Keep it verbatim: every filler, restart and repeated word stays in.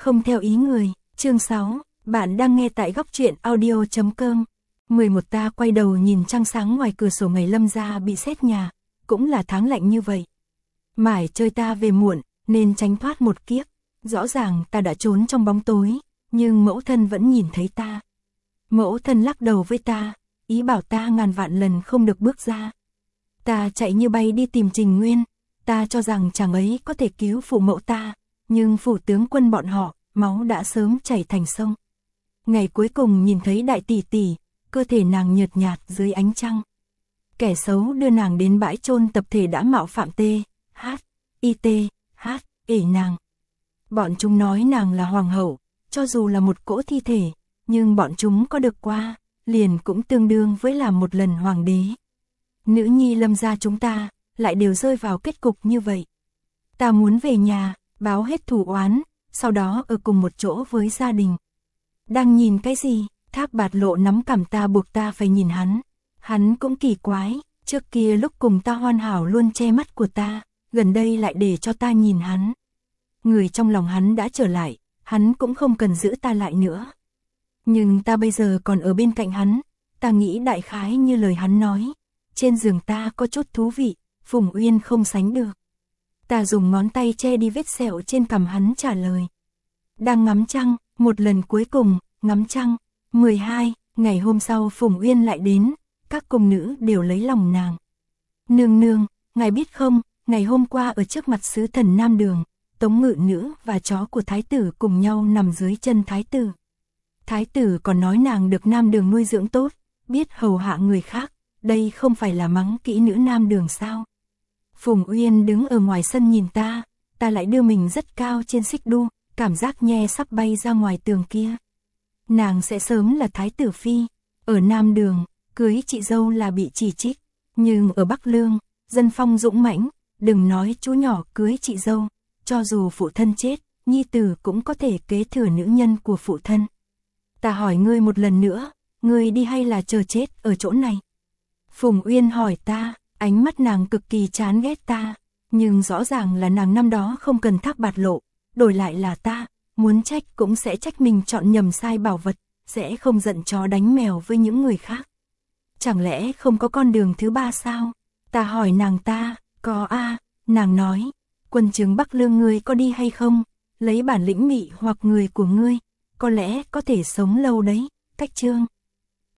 không theo ý người. Chương sáu, bạn đang nghe tại góc truyện audio chấm com. mười một Ta quay đầu nhìn trăng sáng ngoài cửa sổ ngày Lâm gia bị xét nhà, cũng là tháng lạnh như vậy. Mải chơi ta về muộn, nên tránh thoát một kiếp. Rõ ràng ta đã trốn trong bóng tối, nhưng mẫu thân vẫn nhìn thấy ta. Mẫu thân lắc đầu với ta, ý bảo ta ngàn vạn lần không được bước ra. Ta chạy như bay đi tìm Trình Nguyên, ta cho rằng chàng ấy có thể cứu phụ mẫu ta, nhưng phủ tướng quân bọn họ, máu đã sớm chảy thành sông. Ngày cuối cùng nhìn thấy đại tỷ tỷ, cơ thể nàng nhợt nhạt dưới ánh trăng. Kẻ xấu đưa nàng đến bãi chôn tập thể đã mạo phạm T, H, I T, H, ể nàng. Bọn chúng nói nàng là hoàng hậu, cho dù là một cỗ thi thể, nhưng bọn chúng có được qua, liền cũng tương đương với là một lần hoàng đế. Nữ nhi Lâm gia chúng ta, lại đều rơi vào kết cục như vậy. Ta muốn về nhà, báo hết thù oán, sau đó ở cùng một chỗ với gia đình. Đang nhìn cái gì? Thác Bạt Lộ nắm cằm ta buộc ta phải nhìn hắn. Hắn cũng kỳ quái, trước kia lúc cùng ta hoàn hảo luôn che mắt của ta, gần đây lại để cho ta nhìn hắn. Người trong lòng hắn đã trở lại, hắn cũng không cần giữ ta lại nữa. Nhưng ta bây giờ còn ở bên cạnh hắn, ta nghĩ đại khái như lời hắn nói. Trên giường ta có chút thú vị, Phùng Uyên không sánh được. Ta dùng ngón tay che đi vết sẹo trên cằm hắn trả lời. Đang ngắm trăng, một lần cuối cùng, ngắm trăng. mười hai, ngày hôm sau Phùng Uyên lại đến, các cung nữ đều lấy lòng nàng. Nương nương, ngài biết không, ngày hôm qua ở trước mặt sứ thần Nam Đường, Tống Ngự Nữ và chó của thái tử cùng nhau nằm dưới chân thái tử. Thái tử còn nói nàng được Nam Đường nuôi dưỡng tốt, biết hầu hạ người khác, đây không phải là mắng kỹ nữ Nam Đường sao? Phùng Uyên đứng ở ngoài sân nhìn ta, ta lại đưa mình rất cao trên xích đu, cảm giác nhe sắp bay ra ngoài tường kia. Nàng sẽ sớm là thái tử phi, ở Nam Đường, cưới chị dâu là bị chỉ trích, nhưng ở Bắc Lương, dân phong dũng mãnh, đừng nói chú nhỏ cưới chị dâu, cho dù phụ thân chết, nhi tử cũng có thể kế thừa nữ nhân của phụ thân. Ta hỏi ngươi một lần nữa, ngươi đi hay là chờ chết ở chỗ này? Phùng Uyên hỏi ta, ánh mắt nàng cực kỳ chán ghét ta, nhưng rõ ràng là nàng năm đó không cần Thác Bạt Lộ, đổi lại là ta, muốn trách cũng sẽ trách mình chọn nhầm sai bảo vật, sẽ không giận chó đánh mèo với những người khác. Chẳng lẽ không có con đường thứ ba sao? Ta hỏi nàng ta, có a, nàng nói, quân chứng Bắc Lương ngươi có đi hay không? Lấy bản lĩnh mị hoặc người của ngươi, có lẽ có thể sống lâu đấy. Cách chương